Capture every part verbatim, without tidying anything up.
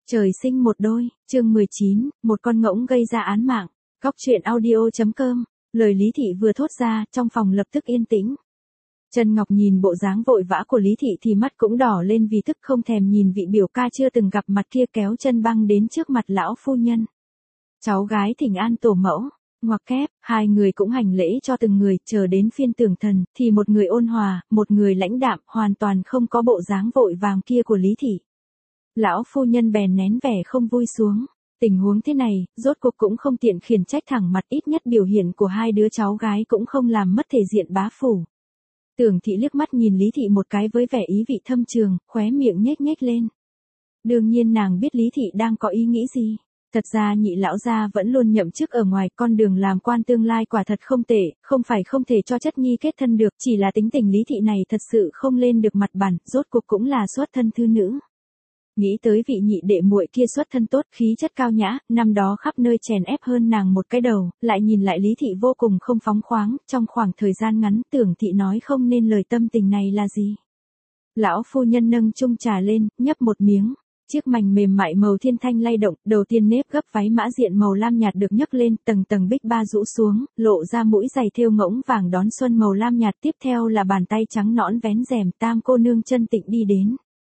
Trời sinh một đôi, chương mười chín, một con ngỗng gây ra án mạng. Góc truyện audio.com, lời Lý Thị vừa thốt ra, trong phòng lập tức yên tĩnh. Trân Ngọc nhìn bộ dáng vội vã của Lý Thị thì mắt cũng đỏ lên vì tức không thèm nhìn vị biểu ca chưa từng gặp mặt kia kéo chân băng đến trước mặt lão phu nhân. Cháu gái thỉnh an tổ mẫu, ngoặc kép, hai người cũng hành lễ cho từng người, chờ đến phiên Tưởng Thần, thì một người ôn hòa, một người lãnh đạm, hoàn toàn không có bộ dáng vội vàng kia của Lý Thị. Lão phu nhân bèn nén vẻ không vui xuống. Tình huống thế này, rốt cuộc cũng không tiện khiển trách thẳng mặt, ít nhất biểu hiện của hai đứa cháu gái cũng không làm mất thể diện bá phủ. Tưởng Thị liếc mắt nhìn Lý Thị một cái với vẻ ý vị thâm trường, khóe miệng nhếch nhếch lên. Đương nhiên nàng biết Lý Thị đang có ý nghĩ gì. Thật ra nhị lão gia vẫn luôn nhậm chức ở ngoài, con đường làm quan tương lai quả thật không tệ, không phải không thể cho chất nhi kết thân được, chỉ là tính tình Lý Thị này thật sự không lên được mặt bản, rốt cuộc cũng là xuất thân thư nữ. Nghĩ tới vị nhị đệ muội kia xuất thân tốt, khí chất cao nhã, năm đó khắp nơi chèn ép hơn nàng một cái đầu, lại nhìn lại Lý Thị vô cùng không phóng khoáng, trong khoảng thời gian ngắn Tưởng Thị nói không nên lời tâm tình này là gì. Lão phu nhân nâng chung trà lên, nhấp một miếng, chiếc mành mềm mại màu thiên thanh lay động, đầu tiên nếp gấp váy mã diện màu lam nhạt được nhấc lên, tầng tầng bích ba rũ xuống, lộ ra mũi giày thêu ngỗng vàng đón xuân màu lam nhạt, tiếp theo là bàn tay trắng nõn vén rèm, tam cô nương chân tịnh đi đến.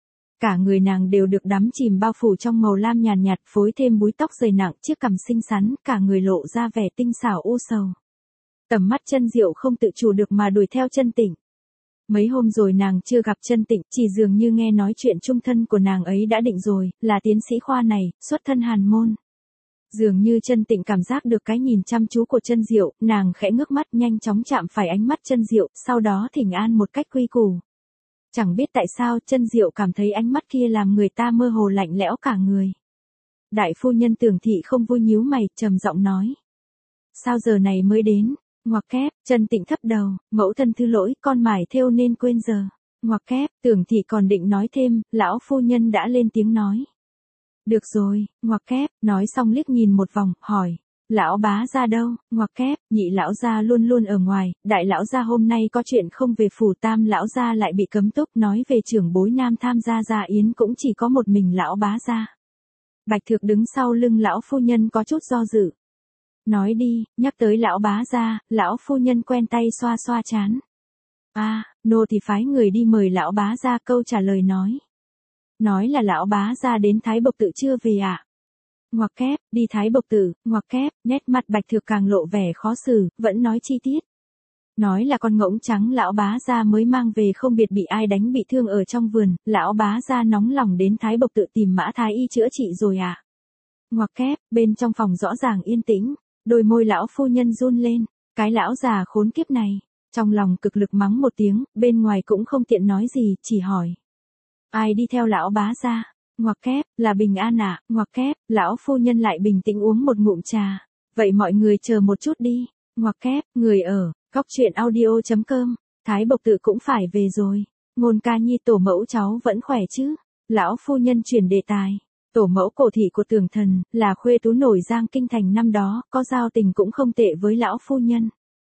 Cả người nàng đều được đắm chìm bao phủ trong màu lam nhàn nhạt, nhạt, phối thêm búi tóc dày nặng, chiếc cằm xinh xắn, cả người lộ ra vẻ tinh xảo u sầu. Tầm mắt Chân Diệu không tự chủ được mà đuổi theo Chân Tịnh. Mấy hôm rồi nàng chưa gặp Chân Tịnh, chỉ dường như nghe nói chuyện chung thân của nàng ấy đã định rồi, là tiến sĩ khoa này, xuất thân hàn môn. Dường như Chân Tịnh cảm giác được cái nhìn chăm chú của Chân Diệu, nàng khẽ ngước mắt nhanh chóng chạm phải ánh mắt Chân Diệu, sau đó thỉnh an một cách quy củ. Chẳng biết tại sao Chân Diệu cảm thấy ánh mắt kia làm người ta mơ hồ lạnh lẽo cả người. Đại phu nhân Tưởng Thị không vui nhíu mày, trầm giọng nói. Sao giờ này mới đến? Ngoặc kép, Chân Tịnh thấp đầu, mẫu thân thứ lỗi, con mải thêu nên quên giờ. Ngoặc kép, Tưởng Thị còn định nói thêm, lão phu nhân đã lên tiếng nói. Được rồi, ngoặc kép, nói xong liếc nhìn một vòng, hỏi. Lão bá gia đâu? Ngoặc kép, nhị lão gia luôn luôn ở ngoài, đại lão gia hôm nay có chuyện không về phủ, tam lão gia lại bị cấm túc, nói về trưởng bối nam tham gia gia yến cũng chỉ có một mình lão bá gia. Bạch Thược đứng sau lưng lão phu nhân có chút do dự. Nói đi, nhắc tới lão bá gia, lão phu nhân quen tay xoa xoa trán. À, nô thì phái người đi mời lão bá gia, câu trả lời nói. Nói là lão bá gia đến Thái Bộc Tự chưa về ạ. À? Ngoặc kép, đi Thái Bộc Tử, ngoặc kép, nét mặt Bạch Thược càng lộ vẻ khó xử, vẫn nói chi tiết. Nói là con ngỗng trắng lão bá gia mới mang về không biết bị ai đánh bị thương ở trong vườn, lão bá gia nóng lòng đến Thái Bộc Tự tìm Mã Thái Y chữa trị rồi à. Ngoặc kép, bên trong phòng rõ ràng yên tĩnh, đôi môi lão phu nhân run lên, cái lão già khốn kiếp này, trong lòng cực lực mắng một tiếng, bên ngoài cũng không tiện nói gì, chỉ hỏi. Ai đi theo lão bá gia? Ngoặc kép, là Bình An ạ. À? Ngoặc kép, lão phu nhân lại bình tĩnh uống một ngụm trà. Vậy mọi người chờ một chút đi. Ngoặc kép, người ở, góc truyện audio.com, Thái Bộc Tự cũng phải về rồi. Ngôn ca nhi tổ mẫu cháu vẫn khỏe chứ? Lão phu nhân chuyển đề tài. Tổ mẫu cổ thị của Tưởng Thần, là khuê tú nổi giang kinh thành năm đó, có giao tình cũng không tệ với lão phu nhân.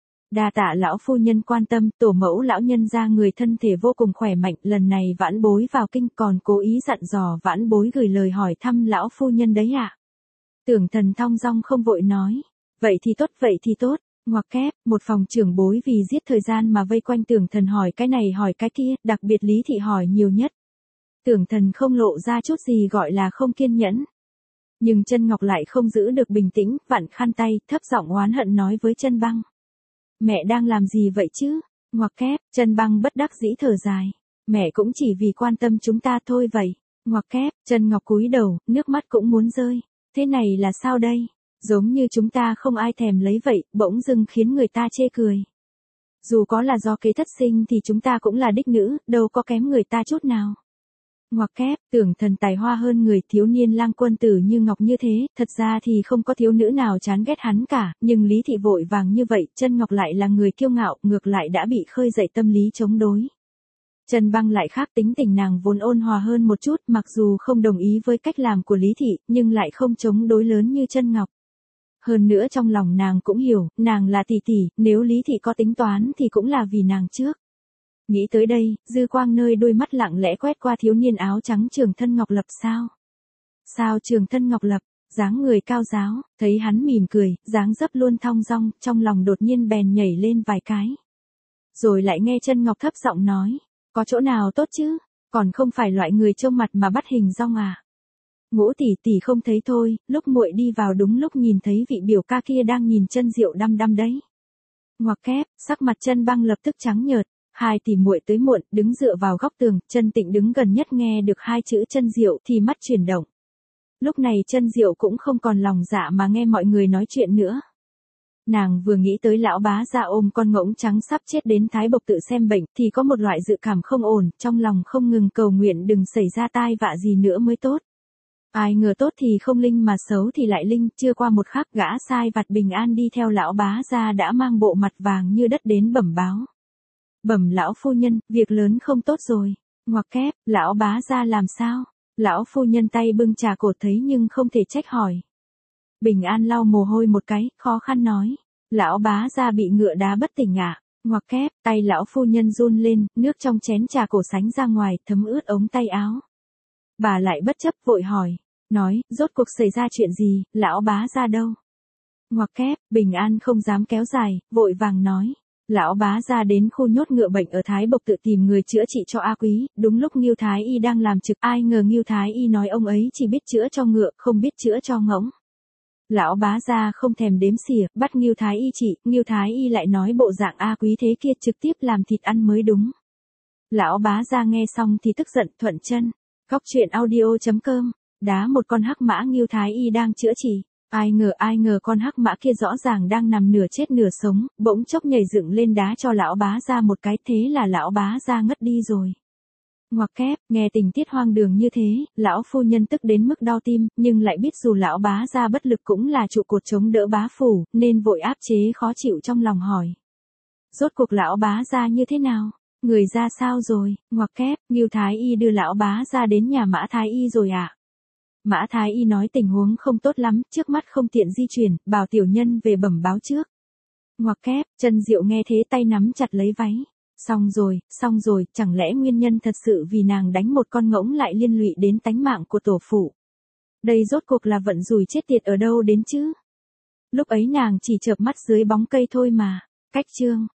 Đa tạ lão phu nhân quan tâm, tổ mẫu lão nhân ra người thân thể vô cùng khỏe mạnh, lần này vãn bối vào kinh còn cố ý dặn dò vãn bối gửi lời hỏi thăm lão phu nhân đấy ạ. À? Tưởng Thần thong dong không vội nói, vậy thì tốt, vậy thì tốt, ngoặc kép, một phòng trưởng bối vì giết thời gian mà vây quanh Tưởng Thần hỏi cái này hỏi cái kia, đặc biệt Lý Thị hỏi nhiều nhất. Tưởng Thần không lộ ra chút gì gọi là không kiên nhẫn. Nhưng Chân Ngọc lại không giữ được bình tĩnh, vặn khăn tay, thấp giọng oán hận nói với Chân Băng. Mẹ đang làm gì vậy chứ? Ngoặc kép, Chân Băng bất đắc dĩ thở dài. Mẹ cũng chỉ vì quan tâm chúng ta thôi vậy. Ngoặc kép, Chân Ngọc cúi đầu, nước mắt cũng muốn rơi. Thế này là sao đây? Giống như chúng ta không ai thèm lấy vậy, bỗng dưng khiến người ta chê cười. Dù có là do kế thất sinh thì chúng ta cũng là đích nữ, đâu có kém người ta chút nào. Ngoặc kép, Tưởng Thần tài hoa hơn người, thiếu niên lang quân tử như ngọc như thế, thật ra thì không có thiếu nữ nào chán ghét hắn cả, nhưng Lý Thị vội vàng như vậy, Chân Ngọc lại là người kiêu ngạo, ngược lại đã bị khơi dậy tâm lý chống đối. Chân Băng lại khác, tính tình nàng vốn ôn hòa hơn một chút, mặc dù không đồng ý với cách làm của Lý Thị, nhưng lại không chống đối lớn như Chân Ngọc. Hơn nữa trong lòng nàng cũng hiểu, nàng là tỷ tỷ, nếu Lý Thị có tính toán thì cũng là vì nàng trước. Nghĩ tới đây, dư quang nơi đôi mắt lặng lẽ quét qua thiếu niên áo trắng trường thân Ngọc Lập sao. Sao Trường Thân Ngọc Lập, dáng người cao giáo, thấy hắn mỉm cười, dáng dấp luôn thong dong, trong lòng đột nhiên bèn nhảy lên vài cái. Rồi lại nghe Chân Ngọc thấp giọng nói, có chỗ nào tốt chứ, còn không phải loại người trông mặt mà bắt hình dong à. Ngũ tỷ tỷ không thấy thôi, lúc muội đi vào đúng lúc nhìn thấy vị biểu ca kia đang nhìn Chân Diệu đăm đăm đấy. Ngoặc kép, sắc mặt Chân Băng lập tức trắng nhợt, hai tỷ muội tới muộn, đứng dựa vào góc tường, Chân Tịnh đứng gần nhất nghe được hai chữ Chân Diệu thì mắt chuyển động. Lúc này Chân Diệu cũng không còn lòng dạ mà nghe mọi người nói chuyện nữa. Nàng vừa nghĩ tới lão bá gia ôm con ngỗng trắng sắp chết đến Thái Bộc tự xem bệnh thì có một loại dự cảm không ổn, trong lòng không ngừng cầu nguyện đừng xảy ra tai vạ gì nữa mới tốt. Ai ngờ tốt thì không linh mà xấu thì lại linh, chưa qua một khắc gã sai vặt bình an đi theo lão bá gia đã mang bộ mặt vàng như đất đến bẩm báo. Bẩm lão phu nhân, việc lớn không tốt rồi. Ngoặc kép, lão bá gia làm sao? Lão phu nhân tay bưng trà cột thấy nhưng không thể trách hỏi. Bình an lau mồ hôi một cái, khó khăn nói. Lão bá gia bị ngựa đá bất tỉnh ạ. À? Ngoặc kép, tay lão phu nhân run lên, nước trong chén trà cổ sánh ra ngoài, thấm ướt ống tay áo. Bà lại bất chấp vội hỏi, nói, rốt cuộc xảy ra chuyện gì, lão bá gia đâu? Ngoặc kép, Bình an không dám kéo dài, vội vàng nói. Lão bá gia đến khu nhốt ngựa bệnh ở Thái Bộc tự tìm người chữa trị cho A Quý, đúng lúc Ngưu Thái Y đang làm trực, ai ngờ Ngưu Thái Y nói ông ấy chỉ biết chữa cho ngựa, không biết chữa cho ngỗng. Lão bá gia không thèm đếm xỉa, bắt Ngưu Thái Y trị, Ngưu Thái Y lại nói bộ dạng A Quý thế kia trực tiếp làm thịt ăn mới đúng. Lão bá gia nghe xong thì tức giận thuận chân. Góc truyện audio chấm com, đá một con hắc mã Ngưu Thái Y đang chữa trị. Ai ngờ ai ngờ con hắc mã kia rõ ràng đang nằm nửa chết nửa sống, bỗng chốc nhảy dựng lên đá cho lão bá gia một cái, thế là lão bá gia ngất đi rồi. Ngoặc kép, nghe tình tiết hoang đường như thế, lão phu nhân tức đến mức đau tim, nhưng lại biết dù lão bá gia bất lực cũng là trụ cột chống đỡ bá phủ, nên vội áp chế khó chịu trong lòng hỏi. Rốt cuộc lão bá gia như thế nào? Người ra sao rồi? Ngoặc kép, Ngưu Thái Y đưa lão bá gia đến nhà Mã Thái Y rồi ạ. À? Mã Thái Y nói tình huống không tốt lắm, trước mắt không tiện di chuyển, bảo tiểu nhân về bẩm báo trước. Ngoặc kép, Chân Diệu nghe thế tay nắm chặt lấy váy. Xong rồi, xong rồi, chẳng lẽ nguyên nhân thật sự vì nàng đánh một con ngỗng lại liên lụy đến tánh mạng của tổ phụ. Đây rốt cuộc là vận rủi chết tiệt ở đâu đến chứ? Lúc ấy nàng chỉ chợp mắt dưới bóng cây thôi mà. Cách chương.